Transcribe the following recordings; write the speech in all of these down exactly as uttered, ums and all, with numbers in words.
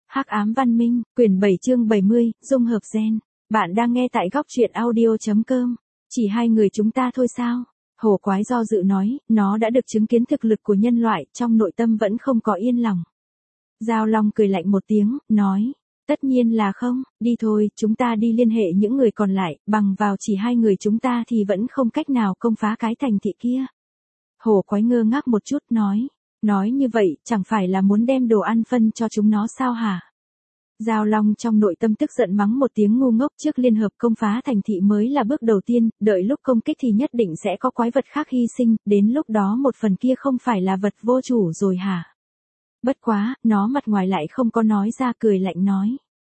Hắc ám văn minh, quyển bảy chương bảy mươi, dung hợp gen. Bạn đang nghe tại góc truyện audio chấm com. Chỉ hai người chúng ta thôi sao? Hổ quái do dự nói, nó đã được chứng kiến thực lực của nhân loại, trong nội tâm vẫn không có yên lòng. Giao Long cười lạnh một tiếng, nói, tất nhiên là không, đi thôi, chúng ta đi liên hệ những người còn lại, bằng vào chỉ hai người chúng ta thì vẫn không cách nào công phá cái thành thị kia. Hổ quái ngơ ngác một chút nói. Nói như vậy, chẳng phải là muốn đem đồ ăn phân cho chúng nó sao hả? Giao Long trong nội tâm tức giận mắng một tiếng ngu ngốc, trước liên hợp công phá thành thị mới là bước đầu tiên, đợi lúc công kích thì nhất định sẽ có quái vật khác hy sinh, đến lúc đó một phần kia không phải là vật vô chủ rồi hả? Bất quá, nó mặt ngoài lại không có nói ra, cười lạnh nói.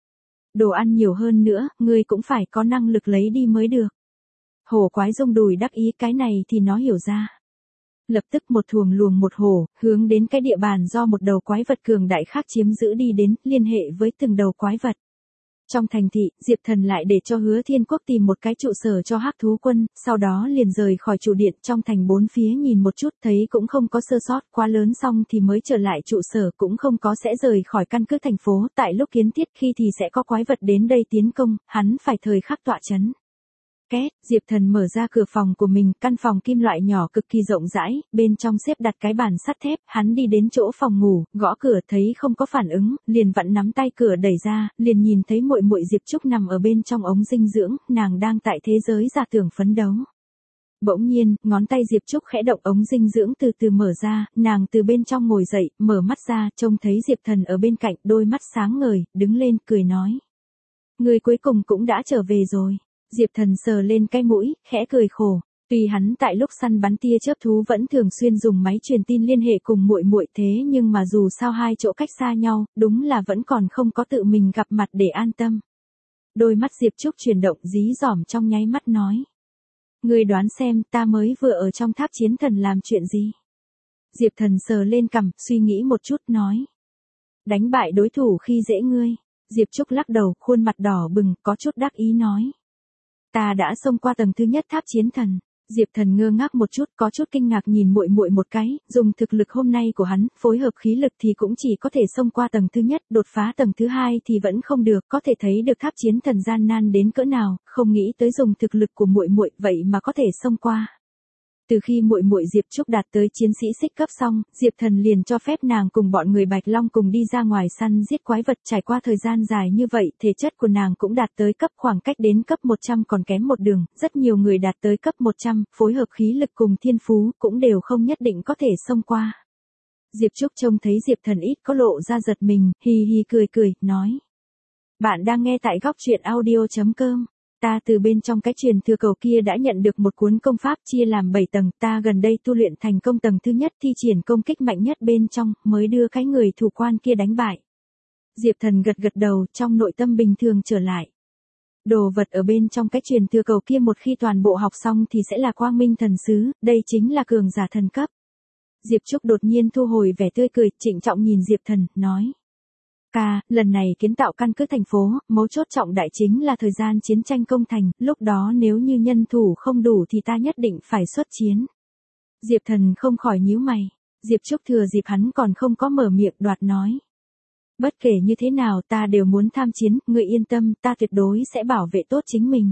Đồ ăn nhiều hơn nữa, ngươi cũng phải có năng lực lấy đi mới được. Hổ quái rung đùi đắc ý, cái này thì nó hiểu ra. Lập tức một thuồng luồng một hổ, hướng đến cái địa bàn do một đầu quái vật cường đại khác chiếm giữ đi đến, liên hệ với từng đầu quái vật. Trong thành thị, Diệp Thần lại để cho Hứa Thiên Quốc tìm một cái trụ sở cho Hắc Thú Quân, sau đó liền rời khỏi trụ điện trong thành bốn phía nhìn một chút, thấy cũng không có sơ sót quá lớn, xong thì mới trở lại trụ sở, cũng không có sẽ rời khỏi căn cứ thành phố, tại lúc kiến thiết khi thì sẽ có quái vật đến đây tiến công, hắn phải thời khắc tọa chấn. Két, Diệp Thần mở ra cửa phòng của mình, căn phòng kim loại nhỏ cực kỳ rộng rãi, bên trong xếp đặt cái bàn sắt thép, hắn đi đến chỗ phòng ngủ, gõ cửa thấy không có phản ứng, liền vặn nắm tay cửa đẩy ra, liền nhìn thấy muội muội Diệp Trúc nằm ở bên trong ống dinh dưỡng, nàng đang tại thế giới giả tưởng phấn đấu. Bỗng nhiên, ngón tay Diệp Trúc khẽ động, ống dinh dưỡng từ từ mở ra, nàng từ bên trong ngồi dậy, mở mắt ra, trông thấy Diệp Thần ở bên cạnh, đôi mắt sáng ngời, đứng lên, cười nói. Người cuối cùng cũng đã trở về rồi. Diệp Thần sờ lên cái mũi, khẽ cười khổ. Tuy hắn tại lúc săn bắn tia chớp thú vẫn thường xuyên dùng máy truyền tin liên hệ cùng muội muội, thế nhưng mà dù sao hai chỗ cách xa nhau, đúng là vẫn còn không có tự mình gặp mặt để an tâm. Đôi mắt Diệp Trúc chuyển động dí dỏm trong nháy mắt nói. Ngươi đoán xem ta mới vừa ở trong tháp chiến thần làm chuyện gì? Diệp Thần sờ lên cằm, suy nghĩ một chút nói. Đánh bại đối thủ khi dễ ngươi. Diệp Trúc lắc đầu, khuôn mặt đỏ bừng, có chút đắc ý nói. Ta đã xông qua tầng thứ nhất tháp chiến thần. Diệp Thần ngơ ngác một chút, có chút kinh ngạc nhìn muội muội một cái, dùng thực lực hôm nay của hắn, phối hợp khí lực thì cũng chỉ có thể xông qua tầng thứ nhất, đột phá tầng thứ hai thì vẫn không được, có thể thấy được tháp chiến thần gian nan đến cỡ nào, không nghĩ tới dùng thực lực của muội muội vậy mà có thể xông qua. Từ khi muội muội Diệp Trúc đạt tới chiến sĩ xích cấp xong, Diệp Thần liền cho phép nàng cùng bọn người Bạch Long cùng đi ra ngoài săn giết quái vật, trải qua thời gian dài như vậy, thể chất của nàng cũng đạt tới cấp, khoảng cách đến cấp một trăm còn kém một đường, rất nhiều người đạt tới cấp một trăm, phối hợp khí lực cùng thiên phú, cũng đều không nhất định có thể xông qua. Diệp Trúc trông thấy Diệp Thần ít có lộ ra giật mình, hì hì cười cười, nói. Bạn đang nghe tại góc truyện audio chấm com. Ta từ bên trong cái truyền thừa cầu kia đã nhận được một cuốn công pháp chia làm bảy tầng, ta gần đây tu luyện thành công tầng thứ nhất, thi triển công kích mạnh nhất bên trong, mới đưa cái người thủ quan kia đánh bại. Diệp Thần gật gật đầu, trong nội tâm bình thường trở lại. Đồ vật ở bên trong cái truyền thừa cầu kia một khi toàn bộ học xong thì sẽ là quang minh thần sứ, đây chính là cường giả thần cấp. Diệp Trúc đột nhiên thu hồi vẻ tươi cười, trịnh trọng nhìn Diệp Thần, nói. Ca, lần này kiến tạo căn cứ thành phố, mấu chốt trọng đại chính là thời gian chiến tranh công thành, lúc đó nếu như nhân thủ không đủ thì ta nhất định phải xuất chiến. Diệp Thần không khỏi nhíu mày, Diệp Trúc thừa dịp hắn còn không có mở miệng đoạt nói. Bất kể như thế nào ta đều muốn tham chiến, ngươi yên tâm, ta tuyệt đối sẽ bảo vệ tốt chính mình.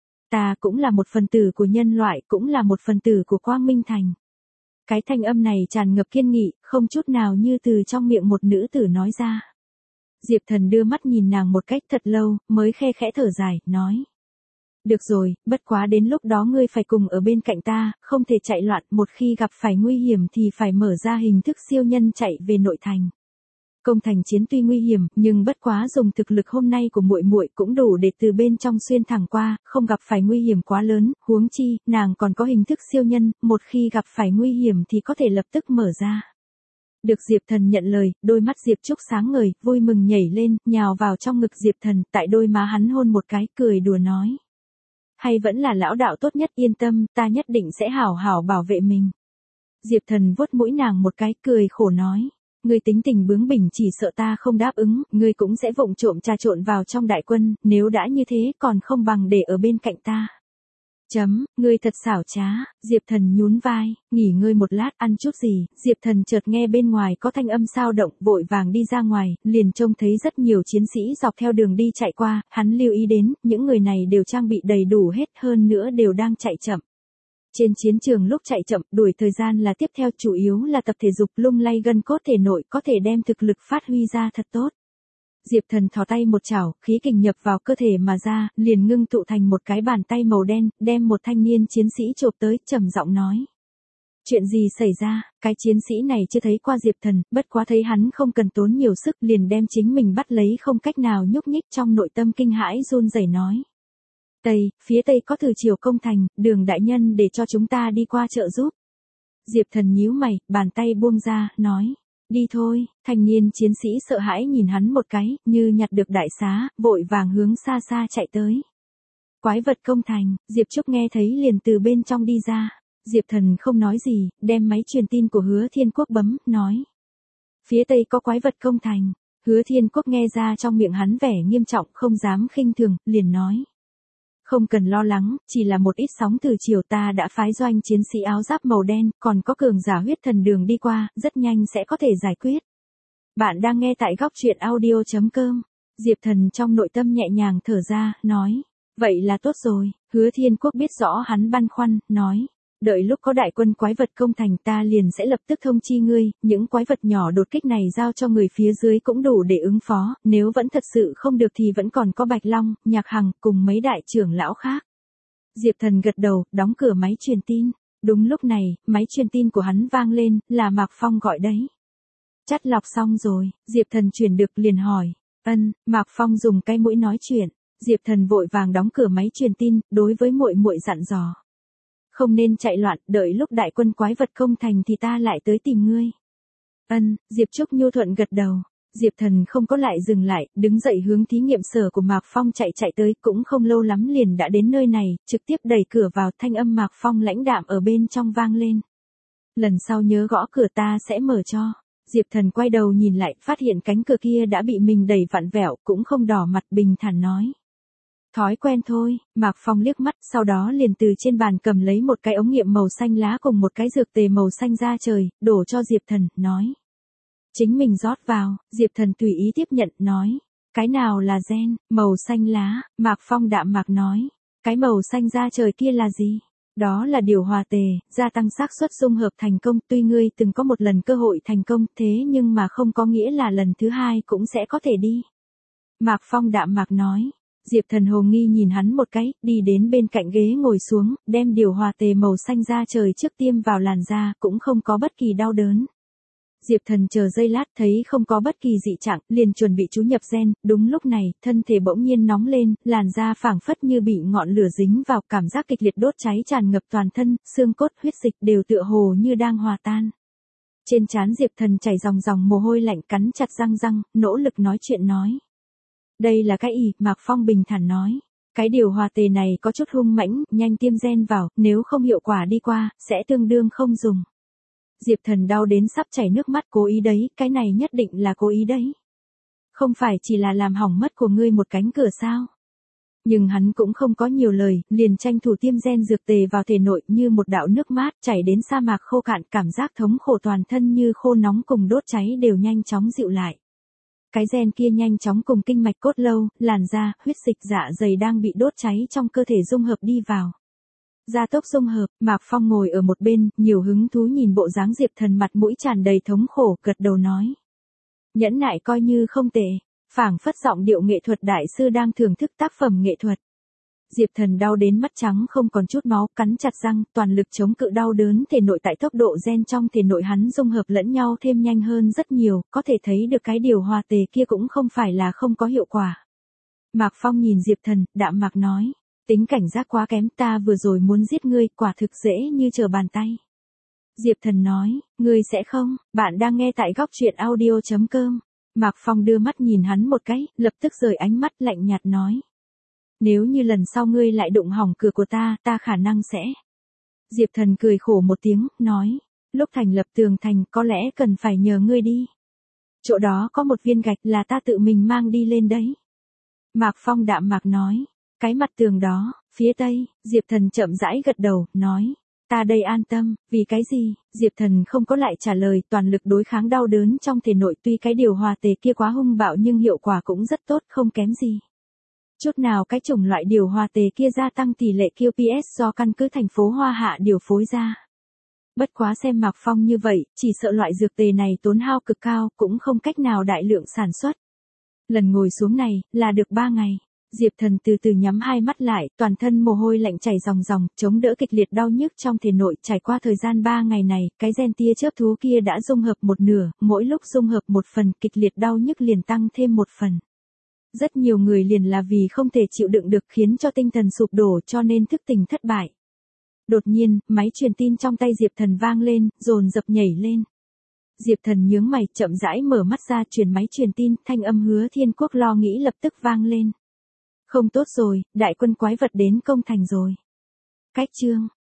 Ta cũng là một phần tử của nhân loại, cũng là một phần tử của Quang Minh Thành. Cái thanh âm này tràn ngập kiên nghị, không chút nào như từ trong miệng một nữ tử nói ra. Diệp Thần đưa mắt nhìn nàng một cách thật lâu, mới khe khẽ thở dài, nói. Được rồi, bất quá đến lúc đó ngươi phải cùng ở bên cạnh ta, không thể chạy loạn, một khi gặp phải nguy hiểm thì phải mở ra hình thức siêu nhân chạy về nội thành. Công thành chiến tuy nguy hiểm, nhưng bất quá dùng thực lực hôm nay của muội muội cũng đủ để từ bên trong xuyên thẳng qua, không gặp phải nguy hiểm quá lớn, huống chi, nàng còn có hình thức siêu nhân, một khi gặp phải nguy hiểm thì có thể lập tức mở ra. Được Diệp Thần nhận lời, đôi mắt Diệp Trúc sáng ngời, vui mừng nhảy lên, nhào vào trong ngực Diệp Thần, tại đôi má hắn hôn một cái, cười đùa nói. Hay vẫn là lão đạo tốt nhất, yên tâm, ta nhất định sẽ hảo hảo bảo vệ mình. Diệp Thần vuốt mũi nàng một cái, cười khổ nói. Ngươi tính tình bướng bỉnh, chỉ sợ ta không đáp ứng, ngươi cũng sẽ vụng trộm trà trộn vào trong đại quân, nếu đã như thế còn không bằng để ở bên cạnh ta. Chấm, ngươi thật xảo trá, Diệp Thần nhún vai, nghỉ ngơi một lát, ăn chút gì, Diệp Thần chợt nghe bên ngoài có thanh âm sao động, vội vàng đi ra ngoài, liền trông thấy rất nhiều chiến sĩ dọc theo đường đi chạy qua, hắn lưu ý đến, những người này đều trang bị đầy đủ hết, hơn nữa đều đang chạy chậm. Trên chiến trường lúc chạy chậm, đuổi thời gian là tiếp theo, chủ yếu là tập thể dục, lung lay gân cốt thể nội, có thể đem thực lực phát huy ra thật tốt. Diệp Thần thò tay một chảo, khí kình nhập vào cơ thể mà ra, liền ngưng tụ thành một cái bàn tay màu đen, đem một thanh niên chiến sĩ chộp tới, trầm giọng nói. Chuyện gì xảy ra, cái chiến sĩ này chưa thấy qua Diệp Thần, bất quá thấy hắn không cần tốn nhiều sức, liền đem chính mình bắt lấy không cách nào nhúc nhích, trong nội tâm kinh hãi run rẩy nói. Tây, phía Tây có Từ Triều công thành, Đường đại nhân để cho chúng ta đi qua trợ giúp. Diệp Thần nhíu mày, bàn tay buông ra, nói. Đi thôi, thanh niên chiến sĩ sợ hãi nhìn hắn một cái, như nhặt được đại xá, vội vàng hướng xa xa chạy tới. Quái vật công thành, Diệp Trúc nghe thấy liền từ bên trong đi ra. Diệp Thần không nói gì, đem máy truyền tin của Hứa Thiên Quốc bấm, nói. Phía Tây có quái vật công thành. Hứa Thiên Quốc nghe ra trong miệng hắn vẻ nghiêm trọng, không dám khinh thường, liền nói. Không cần lo lắng, chỉ là một ít sóng từ chiều, ta đã phái doanh chiến sĩ áo giáp màu đen, còn có cường giả huyết thần đường đi qua, rất nhanh sẽ có thể giải quyết. Bạn đang nghe tại góc truyện audio chấm com. Diệp Thần trong nội tâm nhẹ nhàng thở ra, nói. Vậy là tốt rồi, Hứa Thiên Quốc biết rõ hắn băn khoăn, nói. Đợi lúc có đại quân quái vật công thành ta liền sẽ lập tức thông chi ngươi, những quái vật nhỏ đột kích này giao cho người phía dưới cũng đủ để ứng phó, nếu vẫn thật sự không được thì vẫn còn có Bạch Long, Nhạc Hằng, cùng mấy đại trưởng lão khác. Diệp Thần gật đầu, đóng cửa máy truyền tin. Đúng lúc này, máy truyền tin của hắn vang lên, là Mạc Phong gọi đấy. Chắt lọc xong rồi, Diệp Thần truyền được liền hỏi. Ân, Mạc Phong dùng cái mũi nói chuyện. Diệp Thần vội vàng đóng cửa máy truyền tin, đối với muội muội dặn dò. Không nên chạy loạn, đợi lúc đại quân quái vật công thành thì ta lại tới tìm ngươi. Ân, Diệp Trúc nhu thuận gật đầu. Diệp Thần không có lại dừng lại, đứng dậy hướng thí nghiệm sở của Mạc Phong chạy chạy tới, cũng không lâu lắm liền đã đến nơi này, trực tiếp đẩy cửa vào, thanh âm Mạc Phong lãnh đạm ở bên trong vang lên. Lần sau nhớ gõ cửa ta sẽ mở cho. Diệp Thần quay đầu nhìn lại, phát hiện cánh cửa kia đã bị mình đẩy vặn vẹo, cũng không đỏ mặt, bình thản nói. Thói quen thôi, Mạc Phong liếc mắt, sau đó liền từ trên bàn cầm lấy một cái ống nghiệm màu xanh lá cùng một cái dược tề màu xanh ra trời, đổ cho Diệp Thần, nói. Chính mình rót vào, Diệp Thần tùy ý tiếp nhận, nói. Cái nào là gen, màu xanh lá, Mạc Phong đạm mạc nói. Cái màu xanh ra trời kia là gì? Đó là điều hòa tề, gia tăng xác suất dung hợp thành công, tuy ngươi từng có một lần cơ hội thành công, thế nhưng mà không có nghĩa là lần thứ hai cũng sẽ có thể đi. Mạc Phong đạm mạc nói. Diệp Thần hồ nghi nhìn hắn một cái, đi đến bên cạnh ghế ngồi xuống, đem điều hòa tề màu xanh ra trời trước tiêm vào làn da, cũng không có bất kỳ đau đớn. Diệp Thần chờ giây lát thấy không có bất kỳ dị trạng, liền chuẩn bị chú nhập gen, đúng lúc này, thân thể bỗng nhiên nóng lên, làn da phảng phất như bị ngọn lửa dính vào, cảm giác kịch liệt đốt cháy tràn ngập toàn thân, xương cốt, huyết dịch đều tựa hồ như đang hòa tan. Trên trán Diệp Thần chảy dòng dòng mồ hôi lạnh, cắn chặt răng răng, nỗ lực nói chuyện nói. Đây là cái y, Mạc Phong bình thản nói. Cái điều hòa tề này có chút hung mãnh, nhanh tiêm gen vào, nếu không hiệu quả đi qua, sẽ tương đương không dùng. Diệp Thần đau đến sắp chảy nước mắt, cố ý đấy, cái này nhất định là cố ý đấy. Không phải chỉ là làm hỏng mất của ngươi một cánh cửa sao? Nhưng hắn cũng không có nhiều lời, liền tranh thủ tiêm gen dược tề vào thể nội như một đạo nước mát chảy đến sa mạc khô cạn, cảm giác thống khổ toàn thân như khô nóng cùng đốt cháy đều nhanh chóng dịu lại. Cái gen kia nhanh chóng cùng kinh mạch cốt lâu, làn da, huyết dịch, dạ dày đang bị đốt cháy trong cơ thể dung hợp đi vào. Gia tốc dung hợp, Mạc Phong ngồi ở một bên, nhiều hứng thú nhìn bộ dáng Diệp Thần mặt mũi tràn đầy thống khổ, gật đầu nói. Nhẫn nại coi như không tệ, phảng phất giọng điệu nghệ thuật đại sư đang thưởng thức tác phẩm nghệ thuật. Diệp Thần đau đến mắt trắng không còn chút máu, cắn chặt răng, toàn lực chống cự đau đớn thể nội, tại tốc độ gen trong thể nội hắn dung hợp lẫn nhau thêm nhanh hơn rất nhiều, có thể thấy được cái điều hòa tề kia cũng không phải là không có hiệu quả. Mạc Phong nhìn Diệp Thần, đạm mạc nói, tính cảnh giác quá kém, ta vừa rồi muốn giết ngươi, quả thực dễ như trở bàn tay. Diệp Thần nói, ngươi sẽ không, bạn đang nghe tại góc truyện audio chấm com. Mạc Phong đưa mắt nhìn hắn một cái, lập tức rời ánh mắt, lạnh nhạt nói. Nếu như lần sau ngươi lại đụng hỏng cửa của ta, ta khả năng sẽ. Diệp Thần cười khổ một tiếng, nói, lúc thành lập tường thành có lẽ cần phải nhờ ngươi đi. Chỗ đó có một viên gạch là ta tự mình mang đi lên đấy. Mạc Phong đạm mạc nói, cái mặt tường đó, Phía tây, Diệp Thần chậm rãi gật đầu, nói. Ta đây an tâm, vì cái gì? Diệp Thần không có lại trả lời, toàn lực đối kháng đau đớn trong thể nội, tuy cái điều hòa tề kia quá hung bạo nhưng hiệu quả cũng rất tốt, không kém gì. Chút nào cái chủng loại điều hòa tề kia gia tăng tỷ lệ Q P S do căn cứ thành phố Hoa Hạ điều phối ra. Bất quá xem Mạc Phong như vậy, chỉ sợ loại dược tề này tốn hao cực cao, cũng không cách nào đại lượng sản xuất. Lần ngồi xuống này, là được ba ngày. Diệp Thần từ từ nhắm hai mắt lại, toàn thân mồ hôi lạnh chảy ròng ròng, chống đỡ kịch liệt đau nhức trong thể nội. Trải qua thời gian ba ngày này, cái gen tia chớp thú kia đã dung hợp một nửa, mỗi lúc dung hợp một phần, kịch liệt đau nhức liền tăng thêm một phần. Rất nhiều người liền là vì không thể chịu đựng được khiến cho tinh thần sụp đổ cho nên thức tỉnh thất bại. Đột nhiên, máy truyền tin trong tay Diệp Thần vang lên, dồn dập nhảy lên. Diệp Thần nhướng mày, chậm rãi mở mắt ra, truyền máy truyền tin, thanh âm Hứa Thiên Quốc lo nghĩ lập tức vang lên. Không tốt rồi, đại quân quái vật đến công thành rồi. Cách chương